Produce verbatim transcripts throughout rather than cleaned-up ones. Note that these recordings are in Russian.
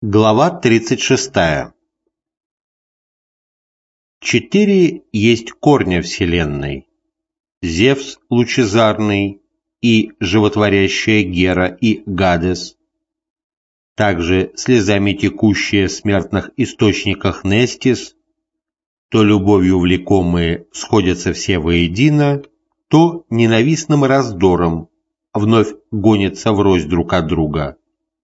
Глава тридцать шестая. Четыре есть корня Вселенной: Зевс лучезарный, и животворящая Гера, и Гадес, также слезами текущие в смертных источниках Нестис, то любовью влекомые сходятся все воедино, то ненавистным раздором вновь гонятся врозь друг от друга.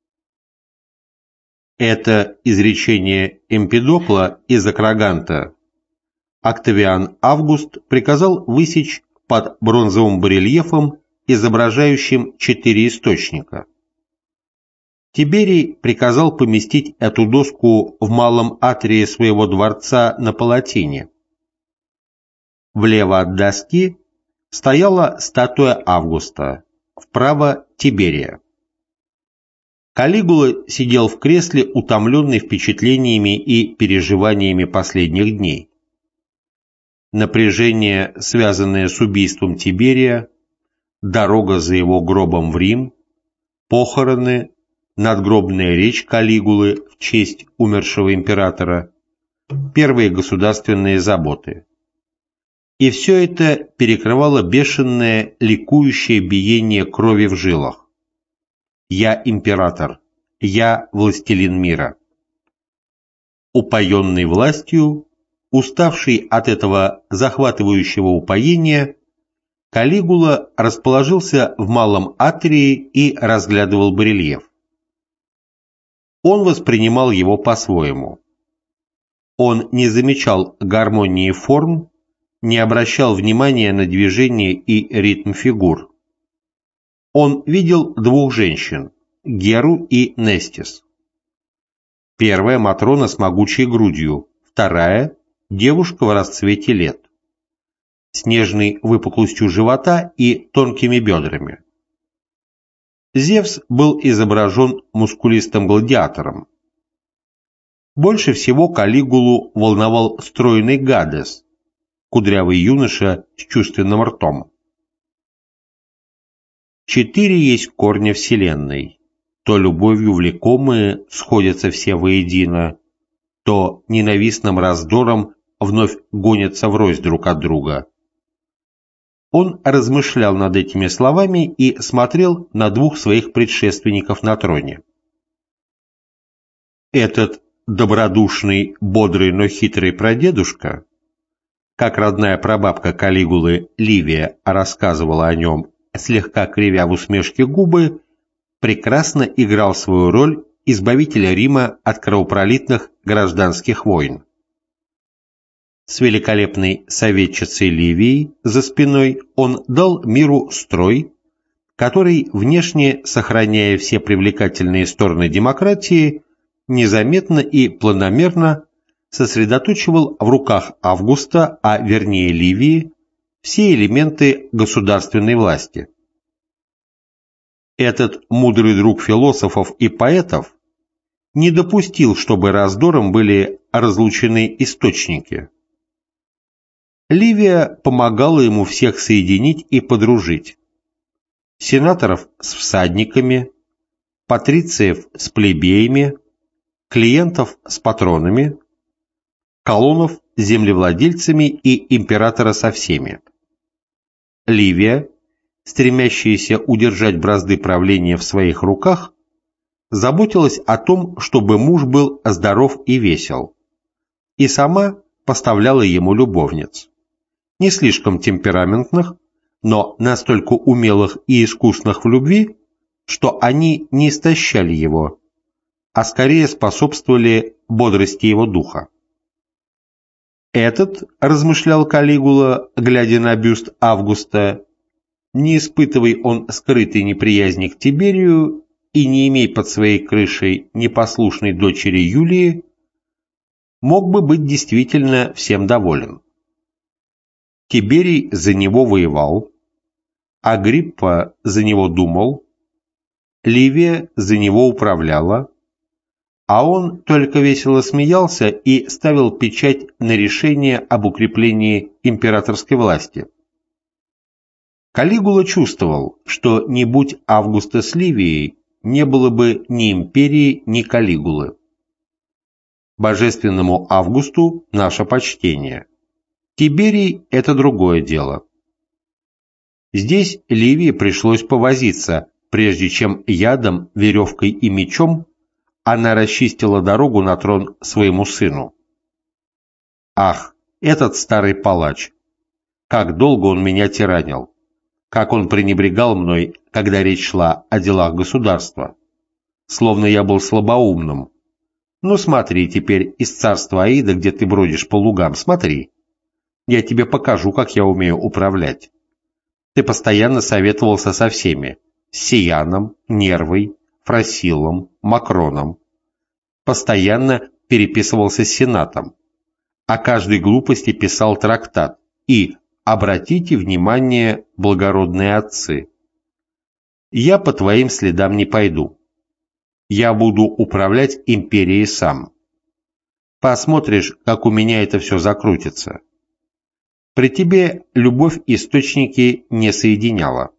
Это изречение Эмпидокла из Акраганта Октавиан Август приказал высечь под бронзовым барельефом, изображающим четыре источника. Тиберий приказал поместить эту доску в малом атрии своего дворца на Палатине. Влево от доски стояла статуя Августа, вправо – Тиберия. Калигула сидел в кресле, утомленный впечатлениями и переживаниями последних дней. Напряжение, связанное с убийством Тиберия, дорога за его гробом в Рим, похороны, надгробная речь Калигулы в честь умершего императора, первые государственные заботы. И все это перекрывало бешеное, ликующее биение крови в жилах. «Я император, я властелин мира». Упоенный властью, уставший от этого захватывающего упоения, Калигула расположился в малом атрии и разглядывал барельеф. Он воспринимал его по-своему. Он не замечал гармонии форм, не обращал внимания на движение и ритм фигур. Он видел двух женщин – Геру и Нестис. Первая – Матрона с могучей грудью, вторая – девушка в расцвете лет, с нежной выпуклостью живота и тонкими бедрами. Зевс был изображен мускулистым гладиатором. Больше всего Калигулу волновал стройный Гадес, кудрявый юноша с чувственным ртом. Четыре есть корня Вселенной, то любовью влекомые сходятся все воедино, то ненавистным раздором вновь гонятся врозь друг от друга. Он размышлял над этими словами и смотрел на двух своих предшественников на троне. Этот добродушный, бодрый, но хитрый прадедушка, как родная прабабка Калигулы Ливия рассказывала о нем, слегка кривя в усмешке губы, прекрасно играл свою роль избавителя Рима от кровопролитных гражданских войн. С великолепной советчицей Ливией за спиной он дал миру строй, который, внешне сохраняя все привлекательные стороны демократии, незаметно и планомерно сосредоточивал в руках Августа, а вернее Ливии, все элементы государственной власти. Этот мудрый друг философов и поэтов не допустил, чтобы раздором были разлучены источники. Ливия помогала ему всех соединить и подружить: сенаторов с всадниками, патрициев с плебеями, клиентов с патронами, колонов с землевладельцами и императора со всеми. Ливия, стремящаяся удержать бразды правления в своих руках, заботилась о том, чтобы муж был здоров и весел, и сама поставляла ему любовниц, не слишком темпераментных, но настолько умелых и искусных в любви, что они не истощали его, а скорее способствовали бодрости его духа. Этот, размышлял Калигула, глядя на бюст Августа, не испытывая он скрытой неприязни к Тиберию и не имея под своей крышей непослушной дочери Юлии, мог бы быть действительно всем доволен. Тиберий за него воевал, Агриппа за него думал, Ливия за него управляла, а он только весело смеялся и ставил печать на решение об укреплении императорской власти. Калигула чувствовал, что не будь Августа с Ливией, не было бы ни империи, ни Калигулы. Божественному Августу наше почтение. Тиберий – это другое дело. Здесь Ливии пришлось повозиться, прежде чем ядом, веревкой и мечом она расчистила дорогу на трон своему сыну. Ах, этот старый палач! Как долго он меня тиранил! Как он пренебрегал мной, когда речь шла о делах государства! Словно я был слабоумным. Ну смотри теперь из царства Аида, где ты бродишь по лугам, смотри. Я тебе покажу, как я умею управлять. Ты постоянно советовался со всеми. С Сияном, Нервой, Фросилом, Макроном. Постоянно переписывался с Сенатом. О каждой глупости писал трактат. И «Обратите внимание, благородные отцы». Я по твоим следам не пойду. Я буду управлять империей сам. Посмотришь, как у меня это все закрутится. При тебе любовь источники не соединяла.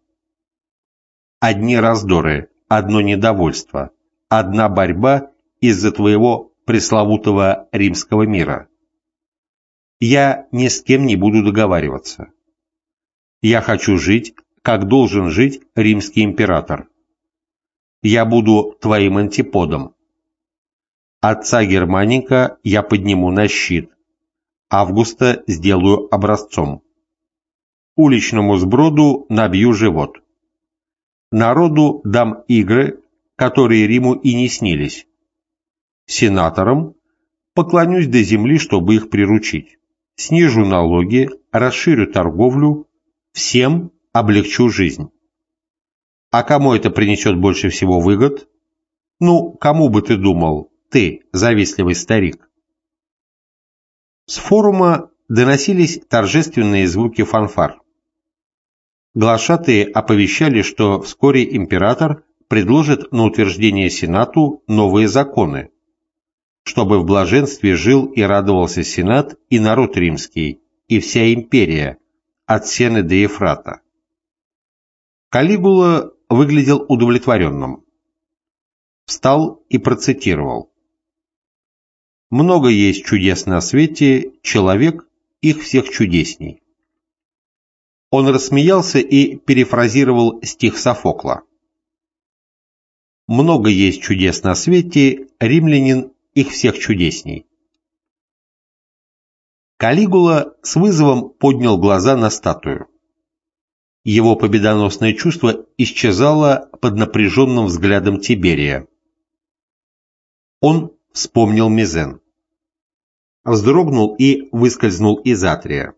Одни раздоры, одно недовольство, одна борьба из-за твоего пресловутого римского мира. Я ни с кем не буду договариваться. Я хочу жить, как должен жить римский император. Я буду твоим антиподом. Отца Германика я подниму на щит. Августа сделаю образцом. Уличному сброду набью живот. Народу дам игры, которые Риму и не снились. Сенаторам поклонюсь до земли, чтобы их приручить. Снижу налоги, расширю торговлю, всем облегчу жизнь. А кому это принесет больше всего выгод? Ну, кому бы ты думал, ты, завистливый старик? С форума доносились торжественные звуки фанфар. Глашатые оповещали, что вскоре император предложит на утверждение Сенату новые законы, чтобы в блаженстве жил и радовался Сенат и народ римский, и вся империя, от Сены до Ефрата. Калигула выглядел удовлетворенным. Встал и процитировал. «Много есть чудес на свете, человек их всех чудесней». Он рассмеялся и перефразировал стих Софокла. «Много есть чудес на свете, римлянин их всех чудесней». Калигула с вызовом поднял глаза на статую. Его победоносное чувство исчезало под напряженным взглядом Тиберия. Он вспомнил Мизен. Вздрогнул и выскользнул из атрия.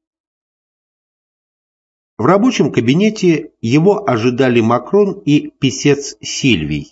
В рабочем кабинете его ожидали Макрон и писец Сильвий.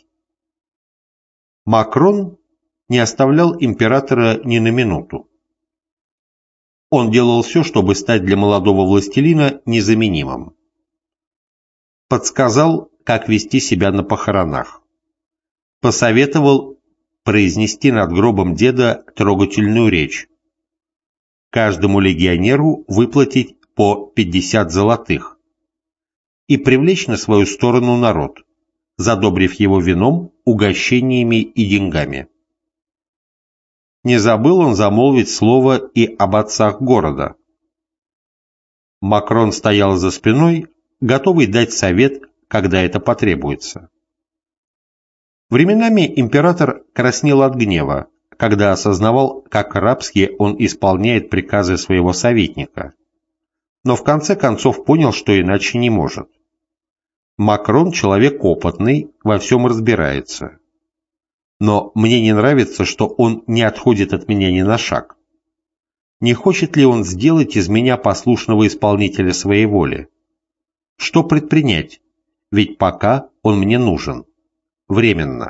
Макрон не оставлял императора ни на минуту. Он делал все, чтобы стать для молодого властелина незаменимым. Подсказал, как вести себя на похоронах. Посоветовал произнести над гробом деда трогательную речь. Каждому легионеру выплатить по пятьдесят золотых и привлечь на свою сторону народ, задобрив его вином, угощениями и деньгами. Не забыл он замолвить слово и об отцах города. Макрон стоял за спиной, готовый дать совет, когда это потребуется. Временами император краснел от гнева, когда осознавал, как рабски он исполняет приказы своего советника, но в конце концов понял, что иначе не может. Макрон человек опытный, во всем разбирается. Но мне не нравится, что он не отходит от меня ни на шаг. Не хочет ли он сделать из меня послушного исполнителя своей воли? Что предпринять? Ведь пока он мне нужен. Временно.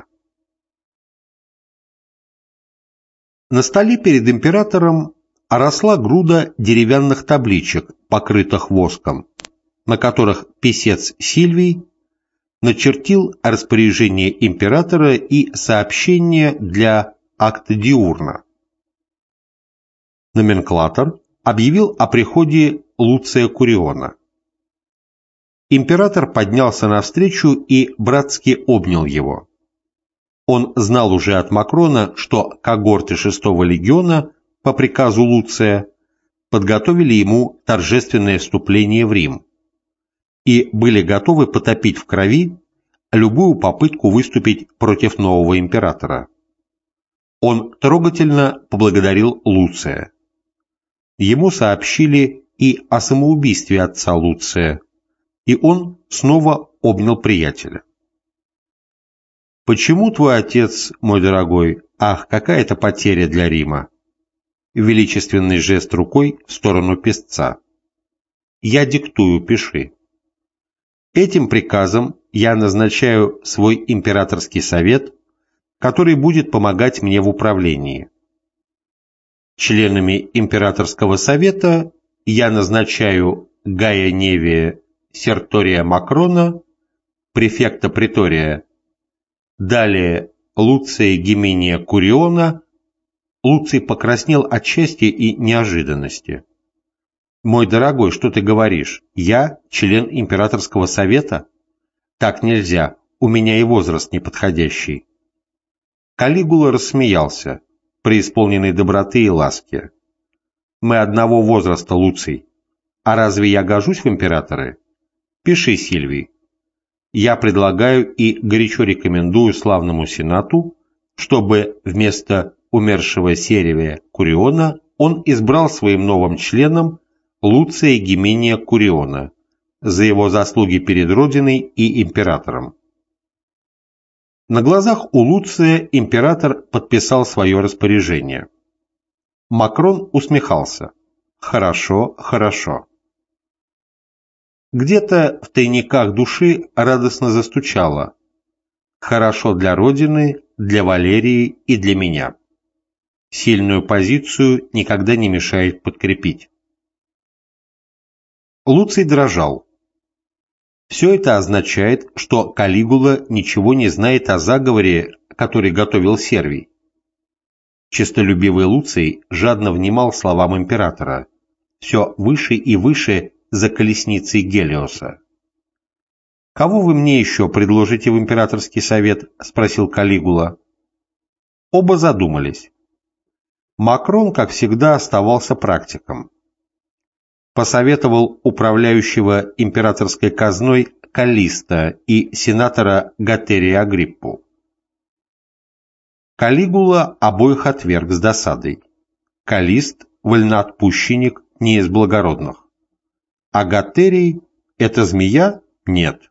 На столе перед императором росла груда деревянных табличек, покрытых воском, на которых писец Сильвий начертил распоряжение императора и сообщение для акта диурна. Номенклатор объявил о приходе Луция Куриона. Император поднялся навстречу и братски обнял его. Он знал уже от Макрона, что когорты шестого легиона по приказу Луция подготовили ему торжественное вступление в Рим и были готовы потопить в крови любую попытку выступить против нового императора. Он трогательно поблагодарил Луция. Ему сообщили и о самоубийстве отца Луция, и он снова обнял приятеля. «Почему твой отец, мой дорогой, ах, какая это потеря для Рима?» Величественный жест рукой в сторону писца. «Я диктую, пиши. Этим приказом я назначаю свой императорский совет, который будет помогать мне в управлении. Членами императорского совета я назначаю Гая Невия Сертория Макрона, префекта Претория, далее Луция Гимения Куриона». Луций покраснел от счастья и неожиданности. «Мой дорогой, что ты говоришь? Я член императорского совета? Так нельзя, у меня и возраст неподходящий». Калигула рассмеялся, преисполненный доброты и ласки. «Мы одного возраста, Луций. А разве я гожусь в императоры? Пиши, Сильвий. Я предлагаю и горячо рекомендую славному сенату, чтобы вместо умершего Сервия Куриона он избрал своим новым членом Луция Гимения Куриона за его заслуги перед Родиной и императором». На глазах у Луция император подписал свое распоряжение. Макрон усмехался. «Хорошо, хорошо». Где-то в тайниках души радостно застучало. «Хорошо для Родины, для Валерии и для меня». Сильную позицию никогда не мешает подкрепить. Луций дрожал. Все это означает, что Калигула ничего не знает о заговоре, который готовил Сервий. Честолюбивый Луций жадно внимал словам императора, все выше и выше за колесницей Гелиоса. «Кого вы мне еще предложите в императорский совет?» – спросил Калигула. Оба задумались. Макрон, как всегда, оставался практиком. Посоветовал управляющего императорской казной Каллиста и сенатора Гатерия Агриппу. Калигула обоих отверг с досадой. Каллист – вольноотпущенник, не из благородных. А Гатерий – это змея? Нет.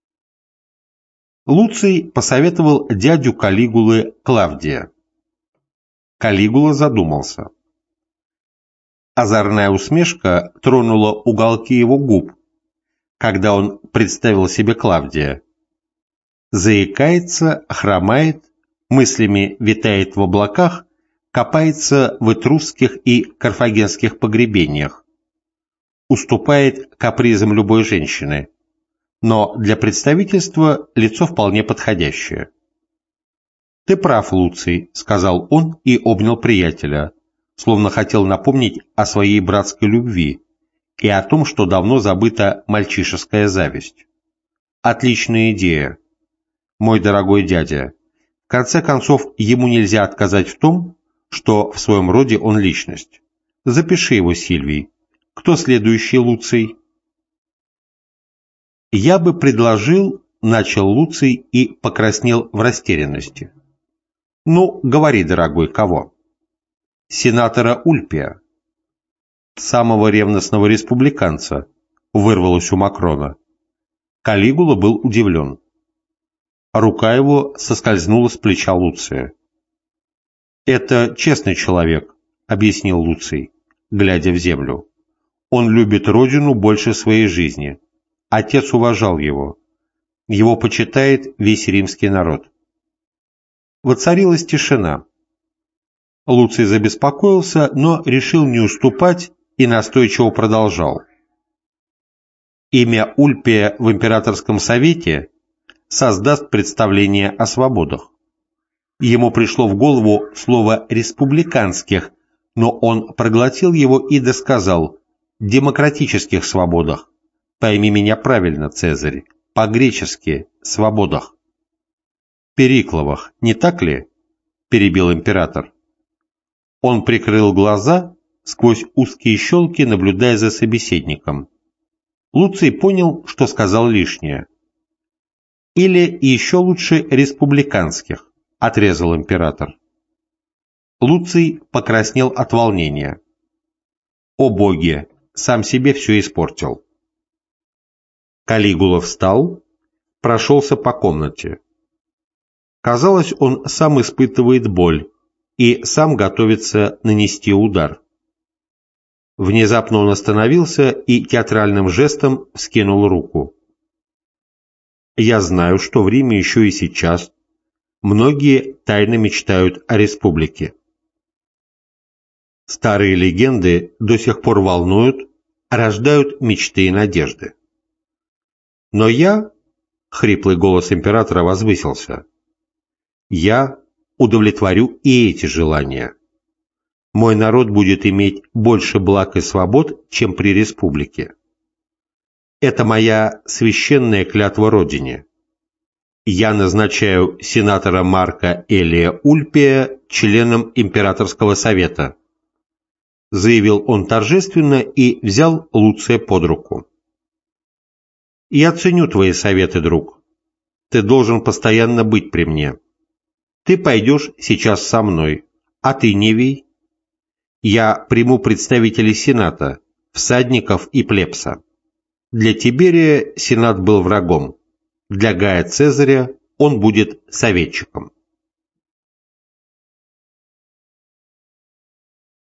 Луций посоветовал дядю Калигулы Клавдия. Калигула задумался. Озорная усмешка тронула уголки его губ, когда он представил себе Клавдия. Заикается, хромает, мыслями витает в облаках, копается в этрусских и карфагенских погребениях, уступает капризам любой женщины, но для представительства лицо вполне подходящее. «Ты прав, Луций», — сказал он и обнял приятеля, словно хотел напомнить о своей братской любви и о том, что давно забыта мальчишеская зависть. «Отличная идея, мой дорогой дядя. В конце концов, ему нельзя отказать в том, что в своем роде он личность. Запиши его, Сильвий. Кто следующий, Луций?» «Я бы предложил», — начал Луций и покраснел в растерянности. «Ну, говори, дорогой, кого?» «Сенатора Ульпия». «Самого ревностного республиканца», — вырвалось у Макрона. Калигула был удивлен. Рука его соскользнула с плеча Луция. «Это честный человек», — объяснил Луций, глядя в землю. «Он любит родину больше своей жизни. Отец уважал его. Его почитает весь римский народ». Воцарилась тишина. Луций забеспокоился, но решил не уступать и настойчиво продолжал. Имя Ульпия в императорском совете создаст представление о свободах. Ему пришло в голову слово «республиканских», но он проглотил его и досказал «демократических свободах». Пойми меня правильно, Цезарь, по-гречески «свободах». Перикловых, не так ли?» – перебил император. Он прикрыл глаза, сквозь узкие щелки наблюдая за собеседником. Луций понял, что сказал лишнее. «Или еще лучше республиканских», – отрезал император. Луций покраснел от волнения. «О боги, сам себе все испортил». Калигула встал, прошелся по комнате. Казалось, он сам испытывает боль и сам готовится нанести удар. Внезапно он остановился и театральным жестом вскинул руку. «Я знаю, что в Риме еще и сейчас многие тайно мечтают о республике. Старые легенды до сих пор волнуют, рождают мечты и надежды. Но я, — хриплый голос императора возвысился, — я удовлетворю и эти желания. Мой народ будет иметь больше благ и свобод, чем при республике. Это моя священная клятва Родине. Я назначаю сенатора Марка Элия Ульпия членом Императорского совета», — заявил он торжественно и взял Луция под руку. «Я ценю твои советы, друг. Ты должен постоянно быть при мне. Ты пойдешь сейчас со мной, а ты, Невий? Я приму представителей Сената, всадников и плебса. Для Тиберия Сенат был врагом, для Гая Цезаря он будет советчиком».